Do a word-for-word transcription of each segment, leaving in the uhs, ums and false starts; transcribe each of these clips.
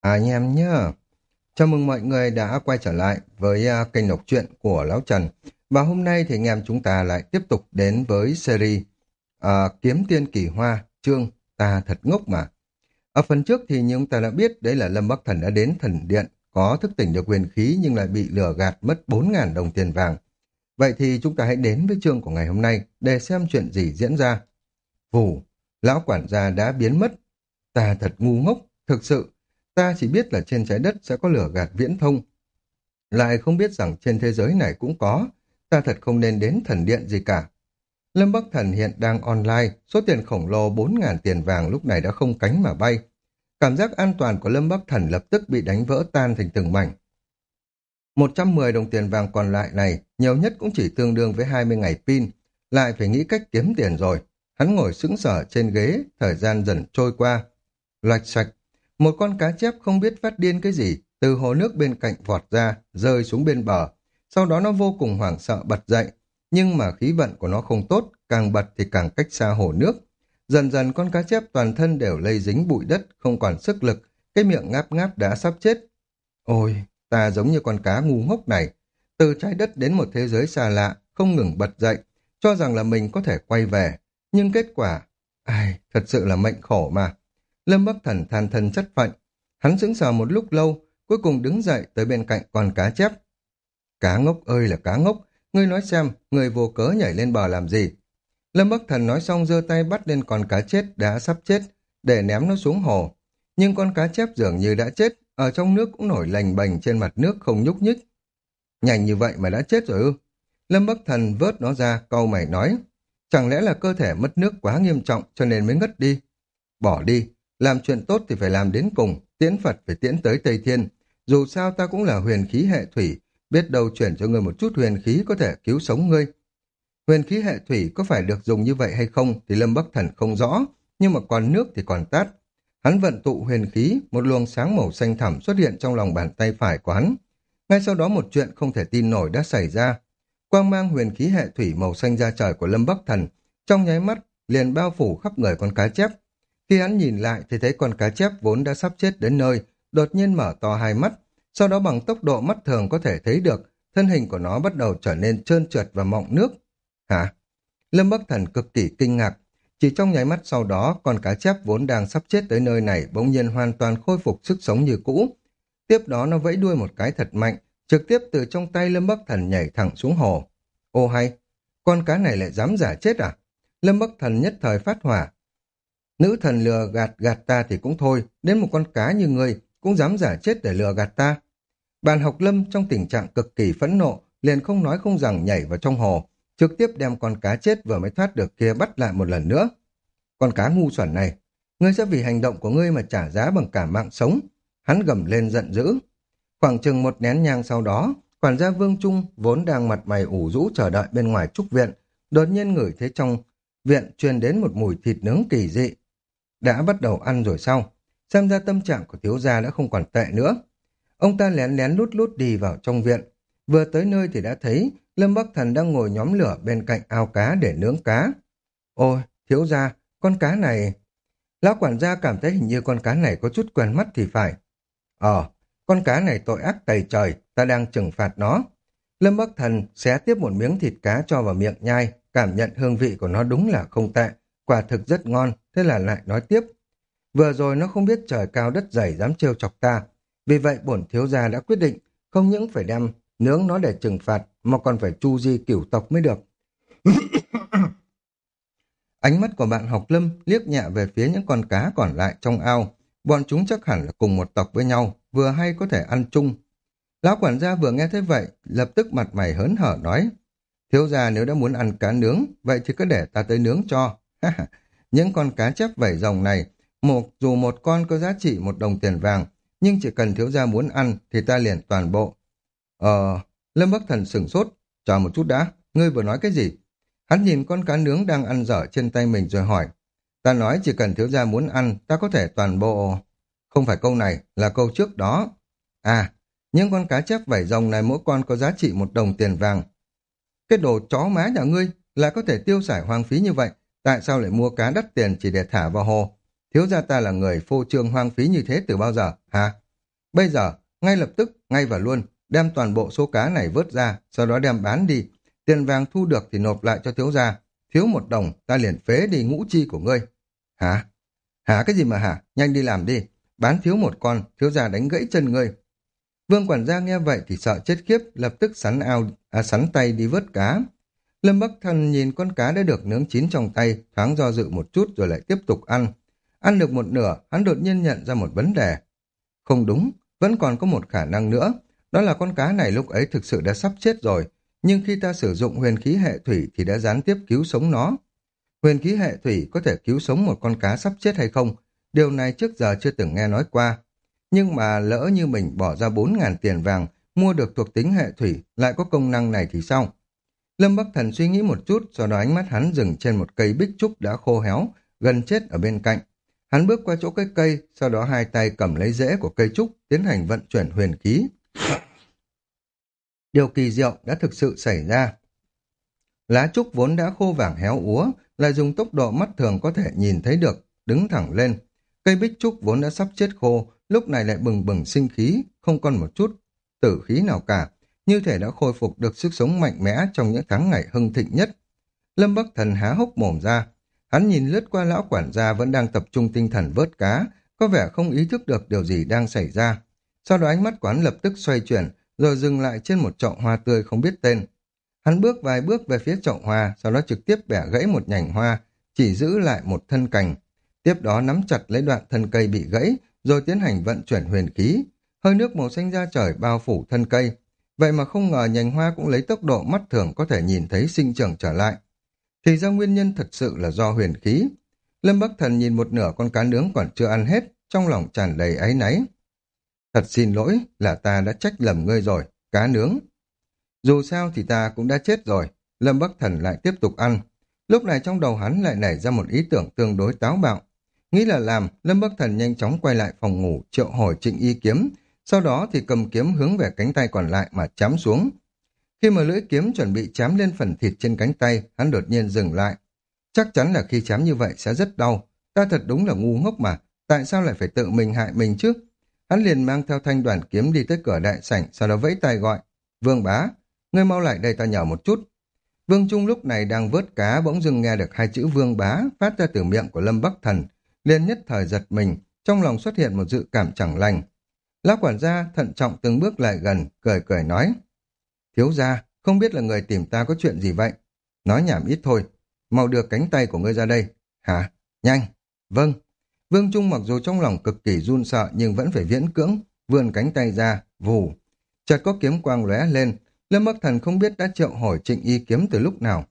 À, anh em nhá. Chào mừng mọi người đã quay trở lại với à, kênh đọc truyện của Lão Trần. Và hôm nay thì anh em chúng ta lại tiếp tục đến với series à, Kiếm Tiên Kỳ Hoa, chương Ta Thật Ngốc Mà. Ở phần trước thì như chúng ta đã biết đấy là Lâm Bắc Thần đã đến thần điện, có thức tỉnh được huyền khí nhưng lại bị lừa gạt mất bốn ngàn đồng tiền vàng. Vậy thì chúng ta hãy đến với chương của ngày hôm nay để xem chuyện gì diễn ra. Vù, lão quản gia đã biến mất. Ta thật ngu ngốc, thực sự. Ta chỉ biết là trên trái đất sẽ có lửa gạt viễn thông. Lại không biết rằng trên thế giới này cũng có. Ta thật không nên đến thần điện gì cả. Lâm Bắc Thần hiện đang online, số tiền khổng lồ bốn ngàn tiền vàng lúc này đã không cánh mà bay. Cảm giác an toàn của Lâm Bắc Thần lập tức bị đánh vỡ tan thành từng mảnh. một trăm mười đồng tiền vàng còn lại này, nhiều nhất cũng chỉ tương đương với hai mươi ngày pin. Lại phải nghĩ cách kiếm tiền rồi. Hắn ngồi sững sờ trên ghế, thời gian dần trôi qua. Loạch xoạch, một con cá chép không biết phát điên cái gì, từ hồ nước bên cạnh vọt ra, rơi xuống bên bờ. Sau đó nó vô cùng hoảng sợ bật dậy, nhưng mà khí vận của nó không tốt, càng bật thì càng cách xa hồ nước. Dần dần con cá chép toàn thân đều lây dính bụi đất, không còn sức lực, cái miệng ngáp ngáp đã sắp chết. Ôi, ta giống như con cá ngu ngốc này, từ trái đất đến một thế giới xa lạ, không ngừng bật dậy, cho rằng là mình có thể quay về, nhưng kết quả, ai, thật sự là mệnh khổ mà. Lâm Bắc Thần than thân chất phận. Hắn sững sờ một lúc lâu, cuối cùng đứng dậy tới bên cạnh con cá chép. Cá ngốc ơi là cá ngốc, ngươi nói xem, ngươi vô cớ nhảy lên bờ làm gì? Lâm Bắc Thần nói xong giơ tay bắt lên con cá chết đã sắp chết, để ném nó xuống hồ. Nhưng con cá chép dường như đã chết, ở trong nước cũng nổi lềnh bềnh trên mặt nước không nhúc nhích. Nhanh như vậy mà đã chết rồi ư? Lâm Bắc Thần vớt nó ra, cau mày nói. Chẳng lẽ là cơ thể mất nước quá nghiêm trọng cho nên mới ngất đi? Bỏ đi, làm chuyện tốt thì phải làm đến cùng, tiễn Phật phải tiễn tới Tây Thiên. Dù sao ta cũng là huyền khí hệ thủy, biết đâu chuyển cho ngươi một chút huyền khí có thể cứu sống ngươi. Huyền khí hệ thủy có phải được dùng như vậy hay không thì Lâm Bắc Thần không rõ, nhưng mà còn nước thì còn tát. Hắn vận tụ huyền khí, một luồng sáng màu xanh thẳm xuất hiện trong lòng bàn tay phải của hắn. Ngay sau đó một chuyện không thể tin nổi đã xảy ra. Quang mang huyền khí hệ thủy màu xanh da trời của Lâm Bắc Thần trong nháy mắt liền bao phủ khắp người con cá chép. Khi hắn nhìn lại thì thấy con cá chép vốn đã sắp chết đến nơi, đột nhiên mở to hai mắt, sau đó bằng tốc độ mắt thường có thể thấy được, thân hình của nó bắt đầu trở nên trơn trượt và mọng nước. Hả? Lâm Bắc Thần cực kỳ kinh ngạc. Chỉ trong nháy mắt sau đó, con cá chép vốn đang sắp chết tới nơi này bỗng nhiên hoàn toàn khôi phục sức sống như cũ. Tiếp đó nó vẫy đuôi một cái thật mạnh, trực tiếp từ trong tay Lâm Bắc Thần nhảy thẳng xuống hồ. Ô hay, con cá này lại dám giả chết à? Lâm Bắc Thần nhất thời phát hỏa. Nữ thần lừa gạt gạt ta thì cũng thôi, đến một con cá như ngươi cũng dám giả chết để lừa gạt ta. Bàn học Lâm trong tình trạng cực kỳ phẫn nộ, liền không nói không rằng nhảy vào trong hồ, trực tiếp đem con cá chết vừa mới thoát được kia bắt lại một lần nữa. Con cá ngu xuẩn này, ngươi sẽ vì hành động của ngươi mà trả giá bằng cả mạng sống. Hắn gầm lên giận dữ. Khoảng chừng một nén nhang sau đó, quản gia Vương Trung vốn đang mặt mày ủ rũ chờ đợi bên ngoài trúc viện, đột nhiên ngửi thấy trong viện truyền đến một mùi thịt nướng kỳ dị. Đã bắt đầu ăn rồi sao? Xem ra tâm trạng của thiếu gia đã không còn tệ nữa. Ông ta lén lén lút lút đi vào trong viện. Vừa tới nơi thì đã thấy Lâm Bắc Thần đang ngồi nhóm lửa bên cạnh ao cá để nướng cá. Ôi, thiếu gia, con cá này... Lão quản gia cảm thấy hình như con cá này có chút quen mắt thì phải. Ờ, con cá này tội ác tày trời, ta đang trừng phạt nó. Lâm Bắc Thần xé tiếp một miếng thịt cá cho vào miệng nhai, cảm nhận hương vị của nó đúng là không tệ, quả thực rất ngon, thế là lại nói tiếp. Vừa rồi nó không biết trời cao đất dày dám trêu chọc ta, vì vậy bổn thiếu gia đã quyết định không những phải đem nướng nó để trừng phạt, mà còn phải chu di cửu tộc mới được. Ánh mắt của bạn học Lâm liếc nhẹ về phía những con cá còn lại trong ao, bọn chúng chắc hẳn là cùng một tộc với nhau, vừa hay có thể ăn chung. Lão quản gia vừa nghe thấy vậy, lập tức mặt mày hớn hở nói, thiếu gia nếu đã muốn ăn cá nướng, vậy thì cứ để ta tới nướng cho. Những con cá chép vảy rồng này, một dù một con có giá trị một đồng tiền vàng, nhưng chỉ cần thiếu gia muốn ăn thì ta liền toàn bộ. Ờ, Lâm Bắc Thần sửng sốt, chờ một chút đã, ngươi vừa nói cái gì? Hắn nhìn con cá nướng đang ăn dở trên tay mình rồi hỏi, ta nói chỉ cần thiếu gia muốn ăn, ta có thể toàn bộ... Không phải câu này, là câu trước đó. À, những con cá chép vảy rồng này mỗi con có giá trị một đồng tiền vàng. Cái đồ chó má nhà ngươi lại có thể tiêu xài hoang phí như vậy, tại sao lại mua cá đắt tiền chỉ để thả vào hồ? Thiếu gia ta là người phô trương hoang phí như thế từ bao giờ, hả? Bây giờ, ngay lập tức, ngay và luôn, đem toàn bộ số cá này vớt ra, sau đó đem bán đi. Tiền vàng thu được thì nộp lại cho thiếu gia. Thiếu một đồng, ta liền phế đi ngũ chi của ngươi. Hả? Hả cái gì mà hả? Nhanh đi làm đi. Bán thiếu một con, thiếu gia đánh gãy chân ngươi. Vương quản gia nghe vậy thì sợ chết khiếp, lập tức sắn ao, à, sắn tay đi vớt cá. Lâm Bắc Thần nhìn con cá đã được nướng chín trong tay, thoáng do dự một chút rồi lại tiếp tục ăn. Ăn được một nửa, hắn đột nhiên nhận ra một vấn đề. Không đúng, vẫn còn có một khả năng nữa. Đó là con cá này lúc ấy thực sự đã sắp chết rồi, nhưng khi ta sử dụng huyền khí hệ thủy thì đã gián tiếp cứu sống nó. Huyền khí hệ thủy có thể cứu sống một con cá sắp chết hay không? Điều này trước giờ chưa từng nghe nói qua. Nhưng mà lỡ như mình bỏ ra bốn ngàn tiền vàng, mua được thuộc tính hệ thủy, lại có công năng này thì sao? Lâm Bắc Thần suy nghĩ một chút, sau đó ánh mắt hắn dừng trên một cây bích trúc đã khô héo, gần chết ở bên cạnh. Hắn bước qua chỗ cái cây, sau đó hai tay cầm lấy rễ của cây trúc, tiến hành vận chuyển huyền khí. Điều kỳ diệu đã thực sự xảy ra. Lá trúc vốn đã khô vàng héo úa, lại dùng tốc độ mắt thường có thể nhìn thấy được, đứng thẳng lên. Cây bích trúc vốn đã sắp chết khô, lúc này lại bừng bừng sinh khí, không còn một chút tử khí nào cả, như thể đã khôi phục được sức sống mạnh mẽ trong những tháng ngày hưng thịnh nhất. Lâm Bắc Thần há hốc mồm ra, hắn nhìn lướt qua lão quản gia vẫn đang tập trung tinh thần vớt cá, có vẻ không ý thức được điều gì đang xảy ra. Sau đó ánh mắt quán lập tức xoay chuyển, rồi dừng lại trên một chậu hoa tươi không biết tên. Hắn bước vài bước về phía chậu hoa, sau đó trực tiếp bẻ gãy một nhành hoa, chỉ giữ lại một thân cành. Tiếp đó nắm chặt lấy đoạn thân cây bị gãy, rồi tiến hành vận chuyển huyền khí. Hơi nước màu xanh da trời bao phủ thân cây. Vậy mà không ngờ nhành hoa cũng lấy tốc độ mắt thường có thể nhìn thấy sinh trưởng trở lại. Thì ra nguyên nhân thật sự là do huyền khí. Lâm Bắc Thần nhìn một nửa con cá nướng còn chưa ăn hết, trong lòng tràn đầy áy náy. Thật xin lỗi là ta đã trách lầm ngươi rồi, cá nướng. Dù sao thì ta cũng đã chết rồi, Lâm Bắc Thần lại tiếp tục ăn. Lúc này trong đầu hắn lại nảy ra một ý tưởng tương đối táo bạo. Nghĩ là làm, Lâm Bắc Thần nhanh chóng quay lại phòng ngủ triệu hồi Trịnh Y kiếm, sau đó thì cầm kiếm hướng về cánh tay còn lại mà chém xuống. Khi mà lưỡi kiếm chuẩn bị chém lên phần thịt trên cánh tay, hắn đột nhiên dừng lại. Chắc chắn là khi chém như vậy sẽ rất đau. Ta thật đúng là ngu ngốc mà, tại sao lại phải tự mình hại mình chứ? Hắn liền mang theo thanh đoàn kiếm đi tới cửa đại sảnh, sau đó vẫy tay gọi. Vương bá, ngươi mau lại đây ta nhờ một chút. Vương Trung lúc này đang vớt cá bỗng dưng nghe được hai chữ vương bá phát ra từ miệng của Lâm Bắc Thần, liền nhất thời giật mình, trong lòng xuất hiện một dự cảm chẳng lành. Lão quản gia thận trọng từng bước lại gần, cười cười nói. Thiếu gia, không biết là người tìm ta có chuyện gì vậy? Nói nhảm ít thôi, mau đưa cánh tay của ngươi ra đây. Hả? Nhanh. Vâng. Vương Trung mặc dù trong lòng cực kỳ run sợ nhưng vẫn phải viễn cưỡng, vươn cánh tay ra, vù. Chợt có kiếm quang lóe lên, Lâm Bắc Thần không biết đã triệu hồi Trịnh Y kiếm từ lúc nào.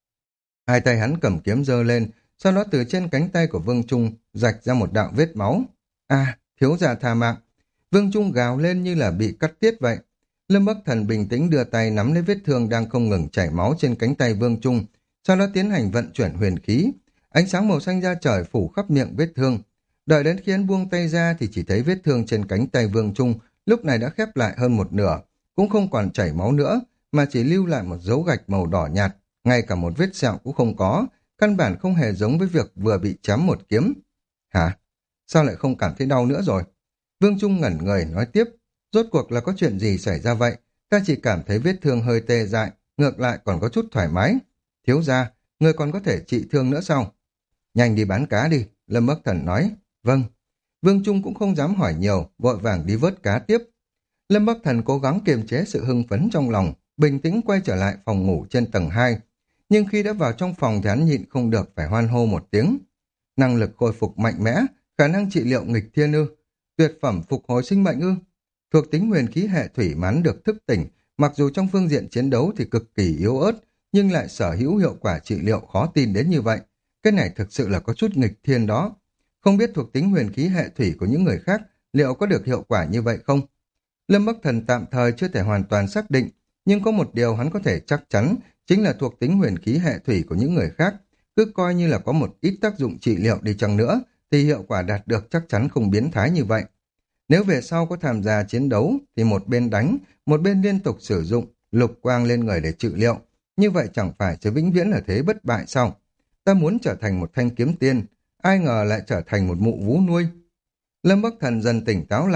Hai tay hắn cầm kiếm giơ lên, sau đó từ trên cánh tay của Vương Trung rạch ra một đạo vết máu. À, thiếu gia tha mạng. Vương Trung gào lên như là bị cắt tiết vậy. Lâm Bắc Thần bình tĩnh đưa tay nắm lấy vết thương đang không ngừng chảy máu trên cánh tay Vương Trung, sau đó tiến hành vận chuyển huyền khí. Ánh sáng màu xanh da trời phủ khắp miệng vết thương. Đợi đến khi hắn buông tay ra thì chỉ thấy vết thương trên cánh tay Vương Trung lúc này đã khép lại hơn một nửa, cũng không còn chảy máu nữa, mà chỉ lưu lại một dấu gạch màu đỏ nhạt, ngay cả một vết sẹo cũng không có, căn bản không hề giống với việc vừa bị chém một kiếm. Hả? Sao lại không cảm thấy đau nữa rồi? Vương Trung ngẩn người nói tiếp, rốt cuộc là có chuyện gì xảy ra vậy? Ta chỉ cảm thấy vết thương hơi tê dại, ngược lại còn có chút thoải mái. Thiếu gia, người còn có thể trị thương nữa sao? Nhanh đi bán cá đi, Lâm Bắc Thần nói. Vâng. Vương Trung cũng không dám hỏi nhiều, vội vàng đi vớt cá tiếp. Lâm Bắc Thần cố gắng kiềm chế sự hưng phấn trong lòng, bình tĩnh quay trở lại phòng ngủ trên tầng hai. Nhưng khi đã vào trong phòng thì hắn nhịn không được phải hoan hô một tiếng. Năng lực khôi phục mạnh mẽ, khả năng trị liệu nghịch thiên ư, tuyệt phẩm phục hồi sinh mệnh ư. Thuộc tính huyền khí hệ thủy mắn được thức tỉnh, mặc dù trong phương diện chiến đấu thì cực kỳ yếu ớt, nhưng lại sở hữu hiệu quả trị liệu khó tin đến như vậy. Cái này thực sự là có chút nghịch thiên đó. Không biết thuộc tính huyền khí hệ thủy của những người khác liệu có được hiệu quả như vậy không? Lâm Bắc Thần tạm thời chưa thể hoàn toàn xác định, nhưng có một điều hắn có thể chắc chắn, chính là thuộc tính huyền khí hệ thủy của những người khác, cứ coi như là có một ít tác dụng trị liệu đi chăng nữa, thì hiệu quả đạt được chắc chắn không biến thái như vậy. Nếu về sau có tham gia chiến đấu, thì một bên đánh, một bên liên tục sử dụng lục quang lên người để trị liệu, như vậy chẳng phải sẽ vĩnh viễn là thế bất bại sao? Ta muốn trở thành một thanh kiếm tiên, ai ngờ lại trở thành một mụ vú nuôi. Lâm Bắc Thần dần tỉnh táo lại,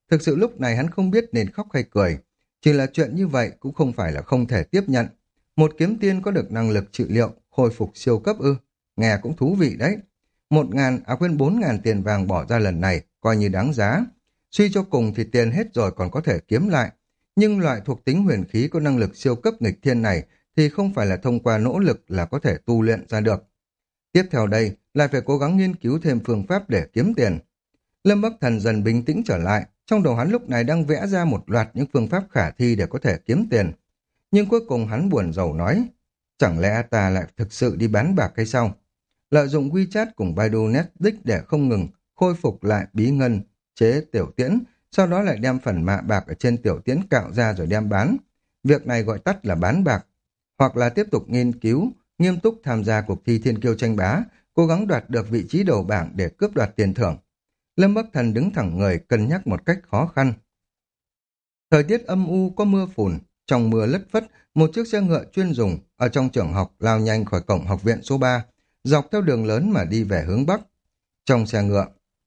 Thực sự lúc này hắn không biết nên khóc hay cười. Chỉ là chuyện như vậy cũng không phải là không thể tiếp nhận. Một kiếm tiên có được năng lực trị liệu, hồi phục siêu cấp ư. Nghe cũng thú vị đấy. Một ngàn, à quên bốn ngàn tiền vàng bỏ ra lần này, coi như đáng giá. Suy cho cùng thì tiền hết rồi còn có thể kiếm lại. Nhưng loại thuộc tính huyền khí có năng lực siêu cấp nghịch thiên này thì không phải là thông qua nỗ lực là có thể tu luyện ra được. Tiếp theo đây, lại phải cố gắng nghiên cứu thêm phương pháp để kiếm tiền. Lâm Bắc Thần dần bình tĩnh trở lại, trong đầu hắn lúc này đang vẽ ra một loạt những phương pháp khả thi để có thể kiếm tiền. Nhưng cuối cùng hắn buồn rầu nói, chẳng lẽ ta lại thực sự đi bán bạc hay sao? Lợi dụng WeChat cùng Baidu Netflix để không ngừng khôi phục lại bí ngân, chế tiểu tiễn, sau đó lại đem phần mạ bạc ở trên tiểu tiễn cạo ra rồi đem bán. Việc này gọi tắt là bán bạc. Hoặc là tiếp tục nghiên cứu, nghiêm túc tham gia cuộc thi thiên kiêu tranh bá, cố gắng đoạt được vị trí đầu bảng để cướp đoạt tiền thưởng. Lâm Bắc Thần đứng thẳng người cân nhắc một cách khó khăn. Thời tiết âm u có mưa phùn, trong mưa lất phất, một chiếc xe ngựa chuyên dùng ở trong trường học lao nhanh khỏi cổng học viện số ba, dọc theo đường lớn mà đi về hướng Bắc. Trong xe ngựa,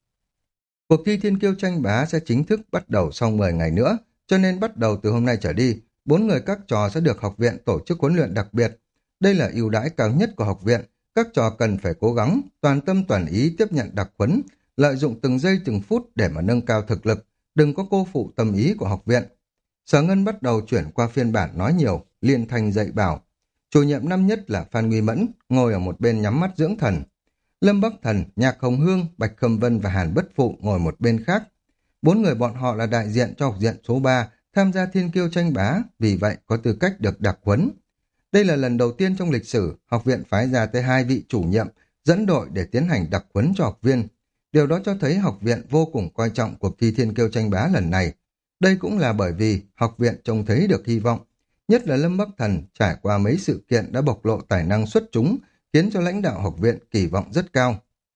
cuộc thi thiên kiêu tranh bá sẽ chính thức bắt đầu sau mười ngày nữa, cho nên bắt đầu từ hôm nay trở đi, bốn người các trò sẽ được học viện tổ chức huấn luyện đặc biệt. Đây là ưu đãi cao nhất của học viện, các trò cần phải cố gắng, toàn tâm toàn ý tiếp nhận đặc huấn, lợi dụng từng giây từng phút để mà nâng cao thực lực, đừng có cô phụ tâm ý của học viện. Sở Ngân bắt đầu chuyển qua phiên bản nói nhiều, liên thanh dạy bảo. Chủ nhiệm năm nhất là Phan Nguy Mẫn, ngồi ở một bên nhắm mắt dưỡng thần. Lâm Bắc Thần, Nhạc Hồng Hương, Bạch Khâm Vân và Hàn Bất Phụ ngồi một bên khác. Bốn người bọn họ là đại diện cho học viện số ba, tham gia thiên kiêu tranh bá, vì vậy có tư cách được đặc huấn. Đây là lần đầu tiên trong lịch sử, học viện phái ra tới hai vị chủ nhiệm, dẫn đội để tiến hành đặc huấn cho học viên. Điều đó cho thấy học viện vô cùng coi trọng cuộc thi thiên kiêu tranh bá lần này. Đây cũng là bởi vì học viện trông thấy được hy vọng. Nhất là Lâm Bắc Thần trải qua mấy sự kiện đã bộc lộ tài năng xuất chúng, khiến cho lãnh đạo học viện kỳ vọng rất cao.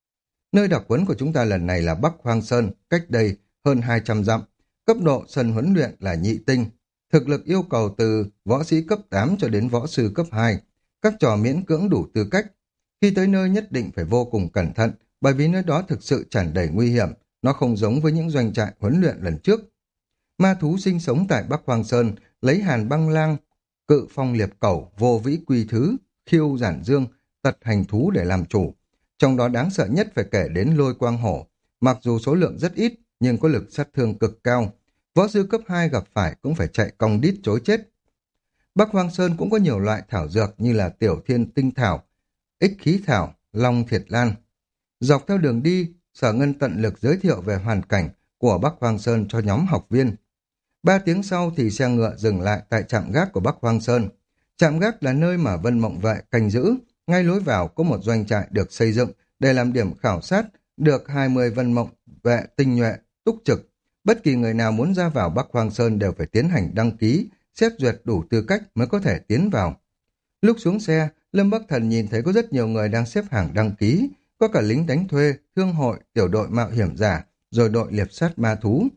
Nơi đặc huấn của chúng ta lần này là Bắc Hoang Sơn, cách đây hơn hai trăm dặm. Cấp độ sân huấn luyện là nhị tinh. Thực lực yêu cầu từ võ sĩ cấp tám cho đến võ sư cấp hai. Các trò miễn cưỡng đủ tư cách. Khi tới nơi nhất định phải vô cùng cẩn thận, bởi vì nơi đó thực sự tràn đầy nguy hiểm, nó không giống với những doanh trại huấn luyện lần trước. Ma thú sinh sống tại Bắc Hoang Sơn, lấy Hàn Băng Lang, Cự Phong Liệp Cẩu, Vô Vĩ Quy Thứ, Khiêu Giản Dương, Tật Hành Thú để làm chủ. Trong đó đáng sợ nhất phải kể đến Lôi Quang Hổ, mặc dù số lượng rất ít nhưng có lực sát thương cực cao. Võ sư cấp hai gặp phải cũng phải chạy cong đít chối chết. Bắc Hoang Sơn cũng có nhiều loại thảo dược như là Tiểu Thiên Tinh Thảo, Ích Khí Thảo, Long Thiệt Lan. Dọc theo đường đi, Sở Ngân tận lực giới thiệu về hoàn cảnh của Bắc Hoang Sơn cho nhóm học viên. Ba tiếng sau thì xe ngựa dừng lại tại trạm gác của Bắc Hoang Sơn. Trạm gác là nơi mà Vân Mộng Vệ canh giữ. Ngay lối vào có một doanh trại được xây dựng để làm điểm khảo sát, được hai mươi Vân Mộng Vệ tinh nhuệ, túc trực. Bất kỳ người nào muốn ra vào Bắc Hoang Sơn đều phải tiến hành đăng ký, xét duyệt đủ tư cách mới có thể tiến vào. Lúc xuống xe, Lâm Bắc Thần nhìn thấy có rất nhiều người đang xếp hàng đăng ký, có cả lính đánh thuê, thương hội, tiểu đội mạo hiểm giả, rồi đội liệp sát ma thú.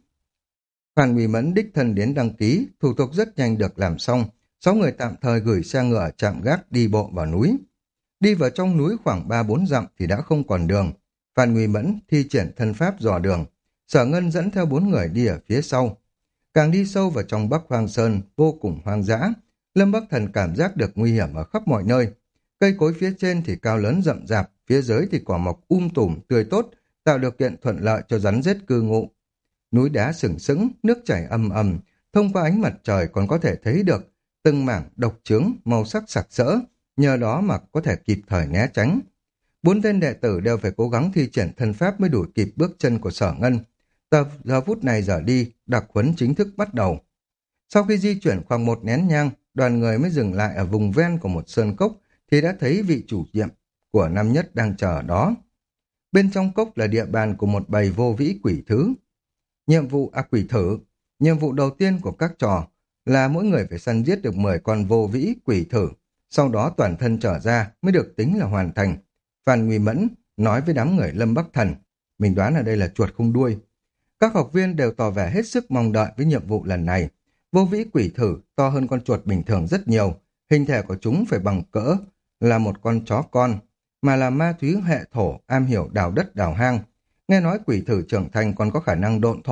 Phan Nguy Mẫn đích thân đến đăng ký, thủ tục rất nhanh được làm xong, sáu người tạm thời gửi xe ngựa ở trạm gác đi bộ vào núi. Đi vào trong núi khoảng ba bốn dặm thì đã không còn đường. Phan Nguy Mẫn thi triển thân pháp dò đường, Sở Ngân dẫn theo bốn người đi ở phía sau. Càng đi sâu vào trong Bắc Hoang Sơn, vô cùng hoang dã, Lâm Bắc Thần cảm giác được nguy hiểm ở khắp mọi nơi. Cây cối phía trên thì cao lớn rậm rạp, phía dưới thì cỏ mọc um tùm, tươi tốt, tạo điều kiện thuận lợi cho rắn rết cư ngụ. Núi đá sừng sững, nước chảy ầm ầm, thông qua ánh mặt trời còn có thể thấy được từng mảng độc chướng, màu sắc sặc sỡ, nhờ đó mà có thể kịp thời né tránh. Bốn tên đệ tử đều phải cố gắng thi triển thân pháp mới đuổi kịp bước chân của Sở Ngân. Giờ, giờ phút này giờ đi, đặc huấn chính thức bắt đầu. Sau khi di chuyển khoảng một nén nhang, đoàn người mới dừng lại ở vùng ven của một sơn cốc, thì đã thấy vị chủ nhiệm của năm nhất đang chờ ở đó. Bên trong cốc là địa bàn của một bầy vô vĩ quỷ thứ. Nhiệm vụ à quỷ thử, nhiệm vụ đầu tiên của các trò là mỗi người phải săn giết được mười con vô vĩ quỷ thử, sau đó toàn thân trở ra mới được tính là hoàn thành. Phan Nguy Mẫn nói với đám người Lâm Bắc Thần, mình đoán ở đây là chuột không đuôi. Các học viên đều tỏ vẻ hết sức mong đợi với nhiệm vụ lần này. Vô vĩ quỷ thử to hơn con chuột bình thường rất nhiều, hình thể của chúng phải bằng cỡ là một con chó con, mà là ma túy hệ thổ, am hiểu đào đất đào hang. Nghe nói quỷ thử trưởng thành còn có khả năng độn thổ,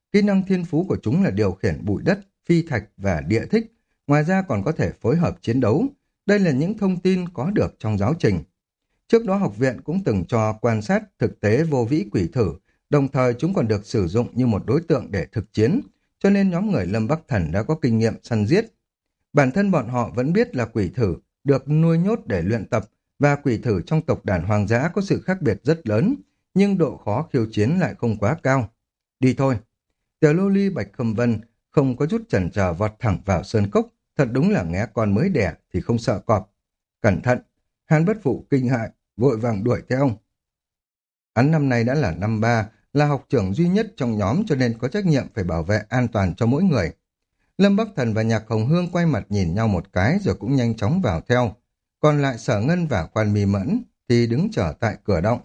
Kỹ năng thiên phú của chúng là điều khiển bụi đất, phi thạch và địa thích, ngoài ra còn có thể phối hợp chiến đấu. Đây là những thông tin có được trong giáo trình. Trước đó học viện cũng từng cho quan sát thực tế vô vĩ quỷ thử, đồng thời chúng còn được sử dụng như một đối tượng để thực chiến, cho nên nhóm người Lâm Bắc Thần đã có kinh nghiệm săn giết. Bản thân bọn họ vẫn biết là quỷ thử được nuôi nhốt để luyện tập, và quỷ thử trong tộc đàn hoang dã có sự khác biệt rất lớn, nhưng độ khó khiêu chiến lại không quá cao. Đi thôi. Tiểu lô ly Bạch Khâm Vân không có chút chần chờ vọt thẳng vào sơn cốc, thật đúng là nghe con mới đẻ thì không sợ cọp. Cẩn thận, Hàn Bất Phụ kinh hại, vội vàng đuổi theo. Hắn năm nay đã là năm ba, là học trưởng duy nhất trong nhóm cho nên có trách nhiệm phải bảo vệ an toàn cho mỗi người. Lâm Bắc Thần và Nhạc Hồng Hương quay mặt nhìn nhau một cái rồi cũng nhanh chóng vào theo. Còn lại Sở Ngân và Quan Mi Mẫn thì đứng chờ tại cửa động.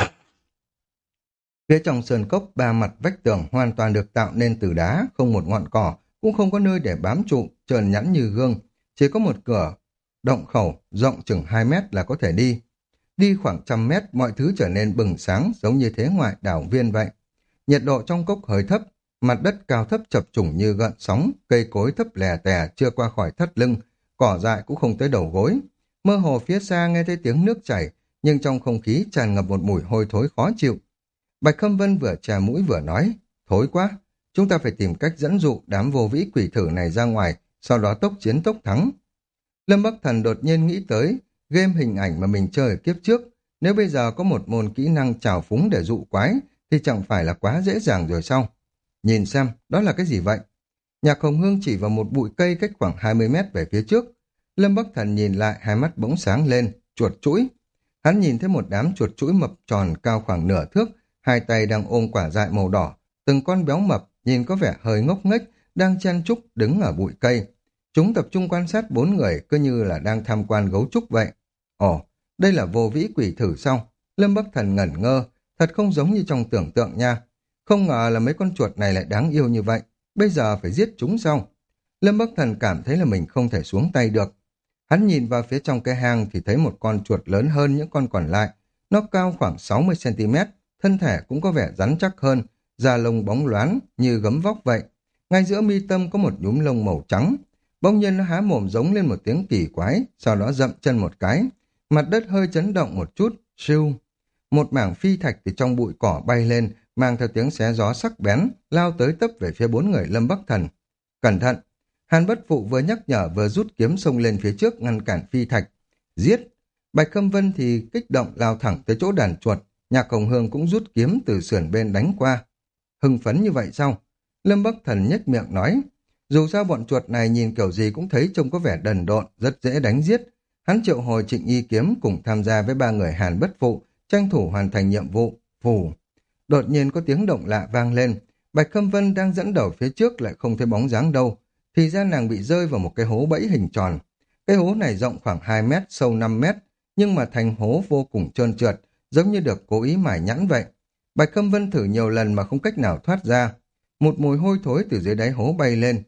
Phía trong sơn cốc, ba mặt vách tường hoàn toàn được tạo nên từ đá, không một ngọn cỏ, cũng không có nơi để bám trụ, trơn nhẵn như gương. Chỉ có một cửa động khẩu rộng chừng hai mét là có thể đi. Đi khoảng trăm mét, mọi thứ trở nên bừng sáng giống như thế ngoại đảo viên vậy. Nhiệt độ trong cốc hơi thấp, mặt đất cao thấp chập trùng như gợn sóng, cây cối thấp lè tè chưa qua khỏi thắt lưng, cỏ dại cũng không tới đầu gối. Mơ hồ phía xa nghe thấy tiếng nước chảy, nhưng trong không khí tràn ngập một mùi hôi thối khó chịu. Bạch Khâm Vân vừa chà mũi vừa nói, thối quá, chúng ta phải tìm cách dẫn dụ đám vô vĩ quỷ thử này ra ngoài, sau đó tốc chiến tốc thắng. Lâm Bắc Thần đột nhiên nghĩ tới game hình ảnh mà mình chơi ở kiếp trước, nếu bây giờ có một môn kỹ năng trào phúng để dụ quái, thì chẳng phải là quá dễ dàng rồi sao? Nhìn xem, đó là cái gì vậy? Nhạc Hồng Hương chỉ vào một bụi cây cách khoảng hai mươi mét về phía trước. Lâm Bắc Thần nhìn lại, hai mắt bỗng sáng lên, chuột chũi. Hắn nhìn thấy một đám chuột chũi mập tròn cao khoảng nửa thước, hai tay đang ôm quả dại màu đỏ, từng con béo mập, nhìn có vẻ hơi ngốc nghếch, đang chen chúc đứng ở bụi cây. Chúng tập trung quan sát bốn người, cứ như là đang tham quan gấu trúc vậy. Ồ, đây là vô vĩ quỷ thử sao? Lâm Bắc Thần ngẩn ngơ, thật không giống như trong tưởng tượng nha. Không ngờ là mấy con chuột này lại đáng yêu như vậy, bây giờ phải giết chúng sao? Lâm Bắc Thần cảm thấy là mình không thể xuống tay được. Hắn nhìn vào phía trong cái hang thì thấy một con chuột lớn hơn những con còn lại. Nó cao khoảng sáu mươi xăng ti mét, thân thể cũng có vẻ rắn chắc hơn, da lông bóng loáng như gấm vóc vậy. Ngay giữa mi tâm có một nhúm lông màu trắng. Bỗng nhiên nó há mồm giống lên một tiếng kỳ quái, sau đó dậm chân một cái. Mặt đất hơi chấn động một chút, siêu. Một mảng phi thạch từ trong bụi cỏ bay lên, mang theo tiếng xé gió sắc bén, lao tới tấp về phía bốn người Lâm Bắc Thần. Cẩn thận! Hàn Bất Phụ vừa nhắc nhở vừa rút kiếm xông lên phía trước ngăn cản phi thạch. Giết! Bạch Khâm Vân thì kích động lao thẳng tới chỗ đàn chuột, Nhạc Hồng Hương cũng rút kiếm từ sườn bên đánh qua. Hưng phấn như vậy sao? Lâm Bắc Thần nhếch miệng nói. Dù sao bọn chuột này nhìn kiểu gì cũng thấy trông có vẻ đần độn, rất dễ đánh giết. Hắn triệu hồi Trịnh Y Kiếm cùng tham gia với ba người Hàn Bất Phụ, tranh thủ hoàn thành nhiệm vụ. Phù! Đột nhiên có tiếng động lạ vang lên. Bạch Khâm Vân đang dẫn đầu phía trước lại không thấy bóng dáng đâu. Thì ra nàng bị rơi vào một cái hố bẫy hình tròn. Cái hố này rộng khoảng hai mét, sâu năm mét, nhưng mà thành hố vô cùng trơn trượt, giống như được cố ý mài nhẵn vậy. Bạch Khâm Vân thử nhiều lần mà không cách nào thoát ra. Một mùi hôi thối từ dưới đáy hố bay lên.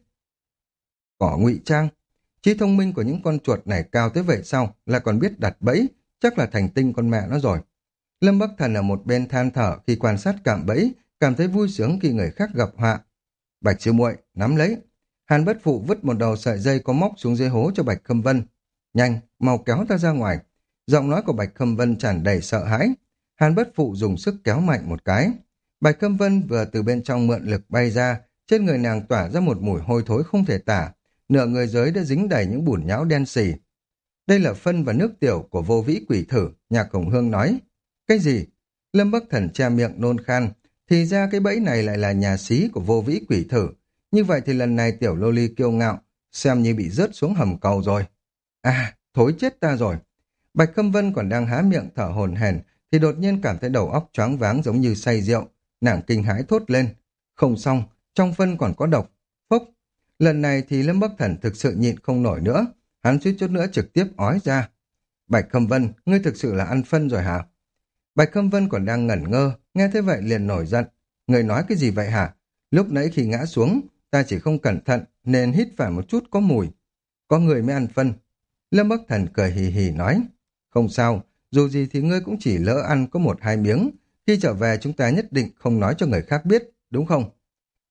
Cỏ ngụy trang. Trí thông minh của những con chuột này cao tới vậy sao, là còn biết đặt bẫy, chắc là thành tinh con mẹ nó rồi. Lâm Bắc Thần ở một bên than thở khi quan sát cạm bẫy, cảm thấy vui sướng khi người khác gặp họa. Bạch sư muội nắm lấy. Hàn Bất Phụ vứt một đầu sợi dây có móc xuống dưới hố cho Bạch Khâm Vân. Nhanh, mau kéo ta ra ngoài. Giọng nói của Bạch Khâm Vân tràn đầy sợ hãi. Hàn Bất Phụ dùng sức kéo mạnh một cái. Bạch Khâm Vân vừa từ bên trong mượn lực bay ra, trên người nàng tỏa ra một mùi hôi thối không thể tả. Nửa người dưới đã dính đầy những bùn nhão đen xì. Đây là phân và nước tiểu của vô vĩ quỷ thử, Nhạc Hồng Hương nói. Cái gì? Lâm Bắc Thần che miệng nôn khan. Thì ra cái bẫy này lại là nhà xí của vô vĩ quỷ thử. Như vậy thì lần này tiểu lô ly kiêu ngạo, xem như bị rớt xuống hầm cầu rồi. À, thối chết ta rồi. Bạch Khâm Vân còn đang há miệng thở hổn hển thì đột nhiên cảm thấy đầu óc choáng váng giống như say rượu. Nàng kinh hãi thốt lên. Không xong, trong phân còn có độc. Phốc. Lần này thì Lâm Bắc Thần thực sự nhịn không nổi nữa. Hắn suýt chút nữa trực tiếp ói ra. Bạch Khâm Vân, ngươi thực sự là ăn phân rồi hả? Bạch Khâm Vân còn đang ngẩn ngơ, nghe thế vậy liền nổi giận. Ngươi nói cái gì vậy hả? Lúc nãy khi ngã xuống, ta chỉ không cẩn thận nên hít phải một chút có mùi. Có người mới ăn phân. Lâm Bắc Thần cười hì hì nói. Không sao, dù gì thì ngươi cũng chỉ lỡ ăn có một hai miếng. Khi trở về chúng ta nhất định không nói cho người khác biết, đúng không?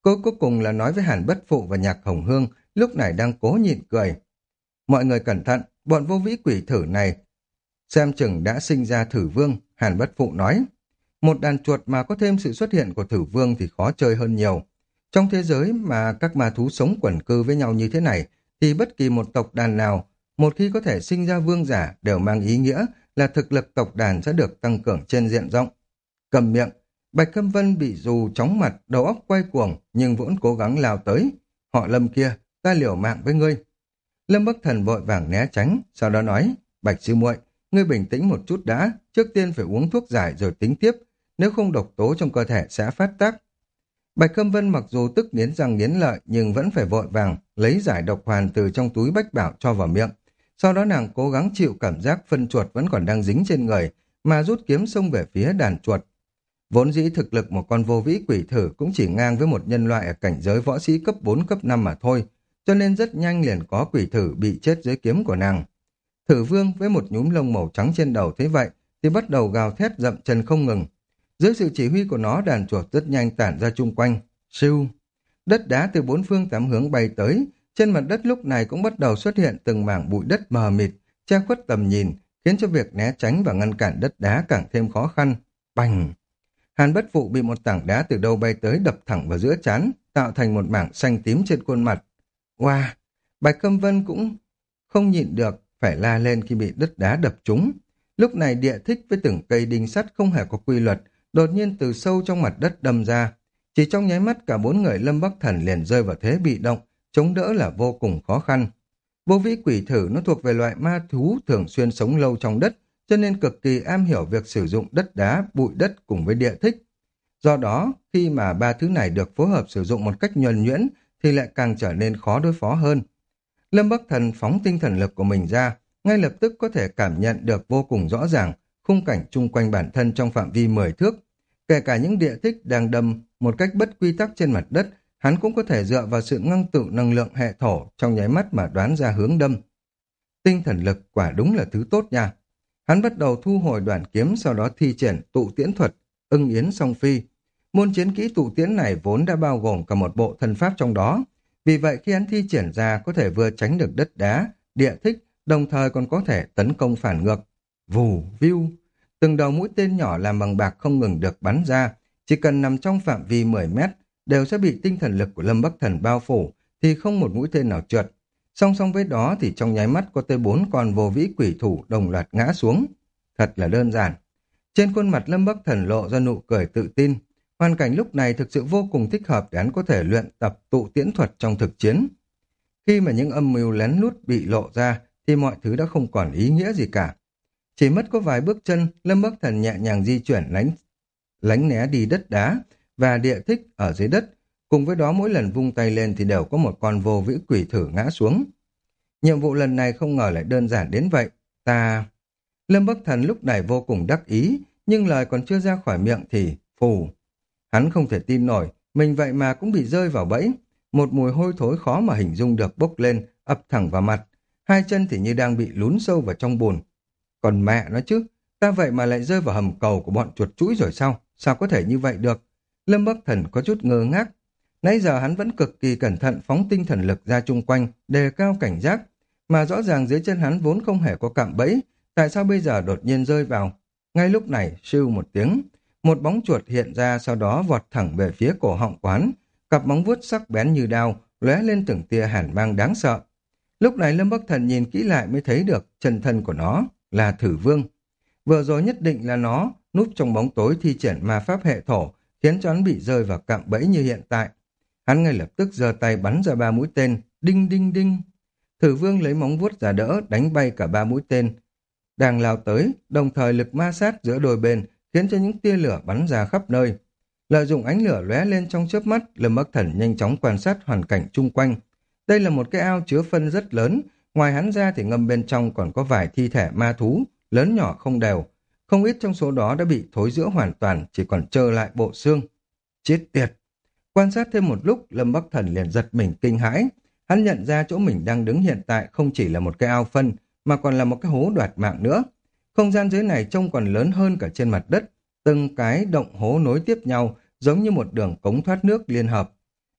Cô cuối cùng là nói với Hàn Bất Phụ và Nhạc Hồng Hương, lúc này đang cố nhịn cười. Mọi người cẩn thận, bọn vô vĩ quỷ thử này xem chừng đã sinh ra thử vương, Hàn Bất Phụ nói. Một đàn chuột mà có thêm sự xuất hiện của thử vương thì khó chơi hơn nhiều. Trong thế giới mà các ma thú sống quẩn cư với nhau như thế này, thì bất kỳ một tộc đàn nào, một khi có thể sinh ra vương giả đều mang ý nghĩa là thực lực tộc đàn sẽ được tăng cường trên diện rộng. Cầm miệng, Bạch Câm Vân bị dù chóng mặt, đầu óc quay cuồng, nhưng vẫn cố gắng lao tới. Họ Lâm kia, ta liều mạng với ngươi. Lâm Bắc Thần vội vàng né tránh, sau đó nói, Bạch sư muội, ngươi bình tĩnh một chút đã, trước tiên phải uống thuốc giải rồi tính tiếp, nếu không độc tố trong cơ thể sẽ phát tác. Bạch Câm Vân mặc dù tức nghiến răng nghiến lợi nhưng vẫn phải vội vàng lấy giải độc hoàn từ trong túi bách bảo cho vào miệng. Sau đó nàng cố gắng chịu cảm giác phân chuột vẫn còn đang dính trên người mà rút kiếm xông về phía đàn chuột. Vốn dĩ thực lực một con vô vĩ quỷ thử cũng chỉ ngang với một nhân loại ở cảnh giới võ sĩ cấp bốn cấp năm mà thôi, cho nên rất nhanh liền có quỷ thử bị chết dưới kiếm của nàng. Thử vương với một nhúm lông màu trắng trên đầu thấy vậy thì bắt đầu gào thét dậm chân không ngừng. Dưới sự chỉ huy của nó, đàn chuột rất nhanh tản ra chung quanh. Siêu! Đất đá từ bốn phương tám hướng bay tới, trên mặt đất lúc này cũng bắt đầu xuất hiện từng mảng bụi đất mờ mịt, che khuất tầm nhìn, khiến cho việc né tránh và ngăn cản đất đá càng thêm khó khăn. Bành! Hàn Bất Phụ bị một tảng đá từ đâu bay tới đập thẳng vào giữa trán, tạo thành một mảng xanh tím trên khuôn mặt. Wow! Bạch Câm Vân cũng không nhịn được, phải la lên khi bị đất đá đập trúng. Lúc này địa thích với từng cây đinh sắt không hề có quy luật, đột nhiên từ sâu trong mặt đất đâm ra. Chỉ trong nháy mắt cả bốn người Lâm Bắc Thần liền rơi vào thế bị động, chống đỡ là vô cùng khó khăn. Vô vĩ quỷ thử nó thuộc về loại ma thú thường xuyên sống lâu trong đất, cho nên cực kỳ am hiểu việc sử dụng đất đá, bụi đất cùng với địa thích. Do đó, khi mà ba thứ này được phối hợp sử dụng một cách nhuần nhuyễn thì lại càng trở nên khó đối phó hơn. Lâm Bắc Thần phóng tinh thần lực của mình ra, ngay lập tức có thể cảm nhận được vô cùng rõ ràng khung cảnh chung quanh bản thân trong phạm vi mười thước. Kể cả những địa thích đang đâm một cách bất quy tắc trên mặt đất, hắn cũng có thể dựa vào sự ngưng tụ năng lượng hệ thổ trong nháy mắt mà đoán ra hướng đâm. Tinh thần lực quả đúng là thứ tốt nha. Hắn bắt đầu thu hồi đoàn kiếm, sau đó thi triển tụ tiễn thuật, ưng yến song phi. Môn chiến kỹ tụ tiễn này vốn đã bao gồm cả một bộ thân pháp trong đó. Vì vậy khi hắn thi triển ra có thể vừa tránh được đất đá, địa thích, đồng thời còn có thể tấn công phản ngược. Vù, viu, từng đầu mũi tên nhỏ làm bằng bạc không ngừng được bắn ra, chỉ cần nằm trong phạm vi mười mét, đều sẽ bị tinh thần lực của Lâm Bắc Thần bao phủ, thì không một mũi tên nào trượt. Song song với đó thì trong nháy mắt có tới bốn con vô vĩ quỷ thủ đồng loạt ngã xuống. Thật là đơn giản. Trên khuôn mặt Lâm Bắc Thần lộ ra nụ cười tự tin. Hoàn cảnh lúc này thực sự vô cùng thích hợp để hắn có thể luyện tập tụ tiễn thuật trong thực chiến. Khi mà những âm mưu lén lút bị lộ ra thì mọi thứ đã không còn ý nghĩa gì cả. Chỉ mất có vài bước chân, Lâm Bắc Thần nhẹ nhàng di chuyển lánh, lánh né đi đất đá và địa thích ở dưới đất. Cùng với đó mỗi lần vung tay lên thì đều có một con vô vĩ quỷ thử ngã xuống. Nhiệm vụ lần này không ngờ lại đơn giản đến vậy. Ta... Lâm Bắc Thần lúc này vô cùng đắc ý, nhưng lời còn chưa ra khỏi miệng thì phù. Hắn không thể tin nổi, mình vậy mà cũng bị rơi vào bẫy. Một mùi hôi thối khó mà hình dung được bốc lên, ập thẳng vào mặt. Hai chân thì như đang bị lún sâu vào trong bùn. Còn mẹ nó chứ, ta vậy mà lại rơi vào hầm cầu của bọn chuột chũi rồi sao? Sao có thể như vậy được? Lâm Bắc Thần có chút ngơ ngác. Nãy giờ hắn vẫn cực kỳ cẩn thận phóng tinh thần lực ra chung quanh, đề cao cảnh giác. Mà rõ ràng dưới chân hắn vốn không hề có cạm bẫy, tại sao bây giờ đột nhiên rơi vào? Ngay lúc này, sưu một tiếng, một bóng chuột hiện ra, sau đó vọt thẳng về phía cổ họng quán. Cặp móng vuốt sắc bén như đao, lóe lên từng tia hàn mang đáng sợ. Lúc này Lâm Bắc Thần nhìn kỹ lại mới thấy được chân thân của nó là Thử Vương. Vừa rồi nhất định là nó núp trong bóng tối thi triển ma pháp hệ thổ, khiến cho hắn bị rơi vào cạm bẫy như hiện tại. Hắn ngay lập tức giơ tay bắn ra ba mũi tên, đinh đinh đinh. Thử Vương lấy móng vuốt ra đỡ, đánh bay cả ba mũi tên đang lao tới, đồng thời lực ma sát giữa đôi bên khiến cho những tia lửa bắn ra khắp nơi. Lợi dụng ánh lửa lóe lên trong chớp mắt, Lâm Bắc Thần nhanh chóng quan sát hoàn cảnh chung quanh. Đây là một cái ao chứa phân rất lớn, ngoài hắn ra thì ngầm bên trong còn có vài thi thể ma thú, lớn nhỏ không đều. Không ít trong số đó đã bị thối rữa hoàn toàn, chỉ còn trơ lại bộ xương. Chết tiệt! Quan sát thêm một lúc, Lâm Bắc Thần liền giật mình kinh hãi. Hắn nhận ra chỗ mình đang đứng hiện tại không chỉ là một cái ao phân, mà còn là một cái hố đoạt mạng nữa. Không gian dưới này trông còn lớn hơn cả trên mặt đất. Từng cái động hố nối tiếp nhau, giống như một đường cống thoát nước liên hợp.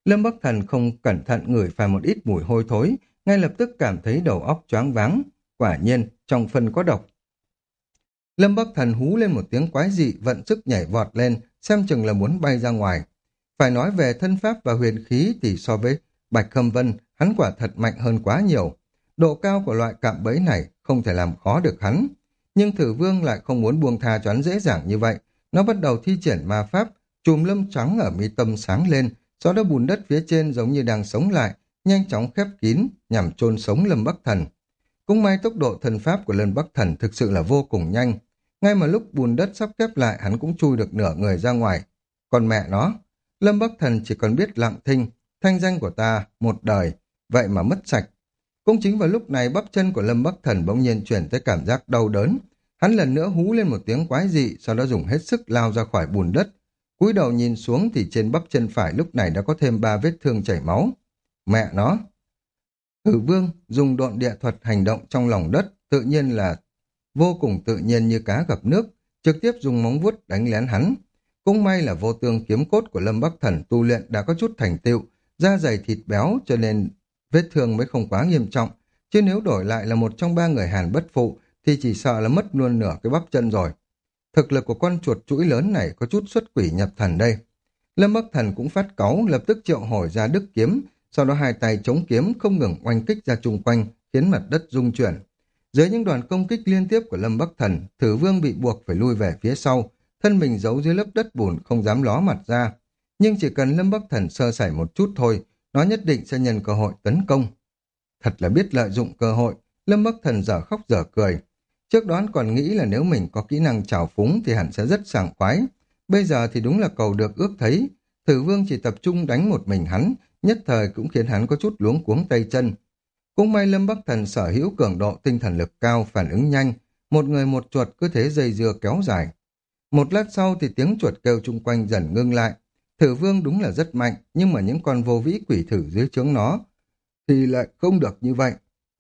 Lâm Bắc Thần không cẩn thận ngửi phải một ít mùi hôi thối, ngay lập tức cảm thấy đầu óc choáng váng. Quả nhiên, trong phân có độc. Lâm Bắc Thần hú lên một tiếng quái dị, vận sức nhảy vọt lên, xem chừng là muốn bay ra ngoài. Phải nói về thân pháp và huyền khí thì so với Bạch Khâm Vân, hắn quả thật mạnh hơn quá nhiều. Độ cao của loại cạm bẫy này không thể làm khó được hắn. Nhưng Thử Vương lại không muốn buông tha cho hắn dễ dàng như vậy. Nó bắt đầu thi triển ma pháp, chùm lâm trắng ở mi tâm sáng lên, sau đó bùn đất phía trên giống như đang sống lại, nhanh chóng khép kín nhằm chôn sống Lâm Bắc Thần. Cũng may tốc độ thần pháp của Lâm Bắc Thần thực sự là vô cùng nhanh. Ngay mà lúc bùn đất sắp khép lại hắn cũng chui được nửa người ra ngoài. Còn mẹ nó, Lâm Bắc Thần chỉ còn biết lặng thinh, thanh danh của ta một đời, vậy mà mất sạch. Cũng chính vào lúc này bắp chân của Lâm Bắc Thần bỗng nhiên chuyển tới cảm giác đau đớn. Hắn lần nữa hú lên một tiếng quái dị, sau đó dùng hết sức lao ra khỏi bùn đất. Cúi đầu nhìn xuống thì trên bắp chân phải lúc này đã có thêm ba vết thương chảy máu. Mẹ nó! Tử Vương dùng độn địa thuật hành động trong lòng đất, tự nhiên là vô cùng tự nhiên như cá gặp nước, trực tiếp dùng móng vuốt đánh lén hắn. Cũng may là vô tương kiếm cốt của Lâm Bắc Thần tu luyện đã có chút thành tựu, da dày thịt béo cho nên vết thương mới không quá nghiêm trọng, chứ nếu đổi lại là một trong ba người Hàn bất phụ thì chỉ sợ là mất luôn nửa cái bắp chân rồi. Thực lực của con chuột chuỗi lớn này có chút xuất quỷ nhập thần đây. Lâm Bắc Thần cũng phát cáu, lập tức triệu hồi ra đức kiếm, sau đó hai tay chống kiếm không ngừng oanh kích ra chung quanh, khiến mặt đất rung chuyển. Dưới những đoàn công kích liên tiếp của Lâm Bắc Thần, Thử Vương bị buộc phải lui về phía sau, thân mình giấu dưới lớp đất bùn không dám ló mặt ra. Nhưng chỉ cần Lâm Bắc Thần sơ sẩy một chút thôi, nó nhất định sẽ nhân cơ hội tấn công. Thật là biết lợi dụng cơ hội, Lâm Bắc Thần dở khóc dở cười. Trước đó hắn còn nghĩ là nếu mình có kỹ năng trào phúng thì hẳn sẽ rất sảng khoái. Bây giờ thì đúng là cầu được ước thấy. Thử Vương chỉ tập trung đánh một mình hắn, nhất thời cũng khiến hắn có chút luống cuống tay chân. Cũng may Lâm Bắc Thần sở hữu cường độ tinh thần lực cao, phản ứng nhanh, một người một chuột cứ thế dây dưa kéo dài. Một lát sau thì tiếng chuột kêu chung quanh dần ngưng lại. Thử Vương đúng là rất mạnh, nhưng mà những con vô vĩ quỷ thử dưới trướng nó thì lại không được như vậy.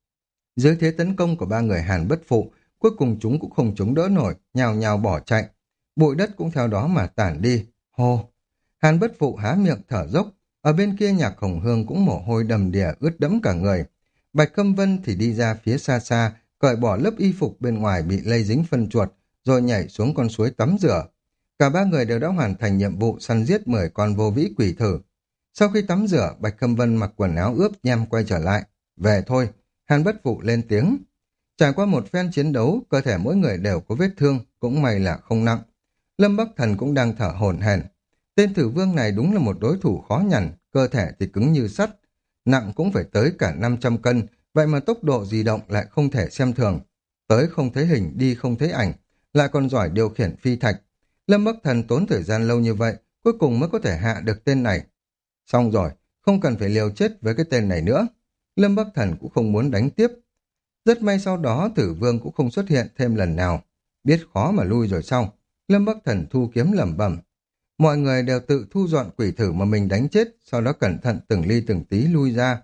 Dưới thế tấn công của ba người Hàn bất phụ, cuối cùng chúng cũng không chống đỡ nổi, nhào nhào bỏ chạy. Bụi đất cũng theo đó mà tản đi. Hô! Hàn bất phụ há miệng thở dốc, ở bên kia Nhạc Hồng Hương cũng mồ hôi đầm đìa ướt đẫm cả người. Bạch Câm Vân thì đi ra phía xa xa, cởi bỏ lớp y phục bên ngoài bị lây dính phân chuột, rồi nhảy xuống con suối tắm rửa. Cả ba người đều đã hoàn thành nhiệm vụ săn giết mười con vô vĩ quỷ thử. Sau khi tắm rửa, Bạch Câm Vân mặc quần áo ướp nhem quay trở lại. Về thôi, Hàn bất phụ lên tiếng. Trải qua một phen chiến đấu, cơ thể mỗi người đều có vết thương, cũng may là không nặng. Lâm Bắc Thần cũng đang thở hổn hển. Tên Thử Vương này đúng là một đối thủ khó nhằn, cơ thể thì cứng như sắt, nặng cũng phải tới cả năm trăm cân, vậy mà tốc độ di động lại không thể xem thường. Tới không thấy hình, đi không thấy ảnh, lại còn giỏi điều khiển phi thạch. Lâm Bắc Thần tốn thời gian lâu như vậy, cuối cùng mới có thể hạ được tên này. Xong rồi, không cần phải liều chết với cái tên này nữa. Lâm Bắc Thần cũng không muốn đánh tiếp. Rất may sau đó Thử Vương cũng không xuất hiện thêm lần nào. Biết khó mà lui rồi sau. Lâm Bắc Thần thu kiếm lẩm bẩm. Mọi người đều tự thu dọn quỷ thử mà mình đánh chết, sau đó cẩn thận từng ly từng tí lui ra.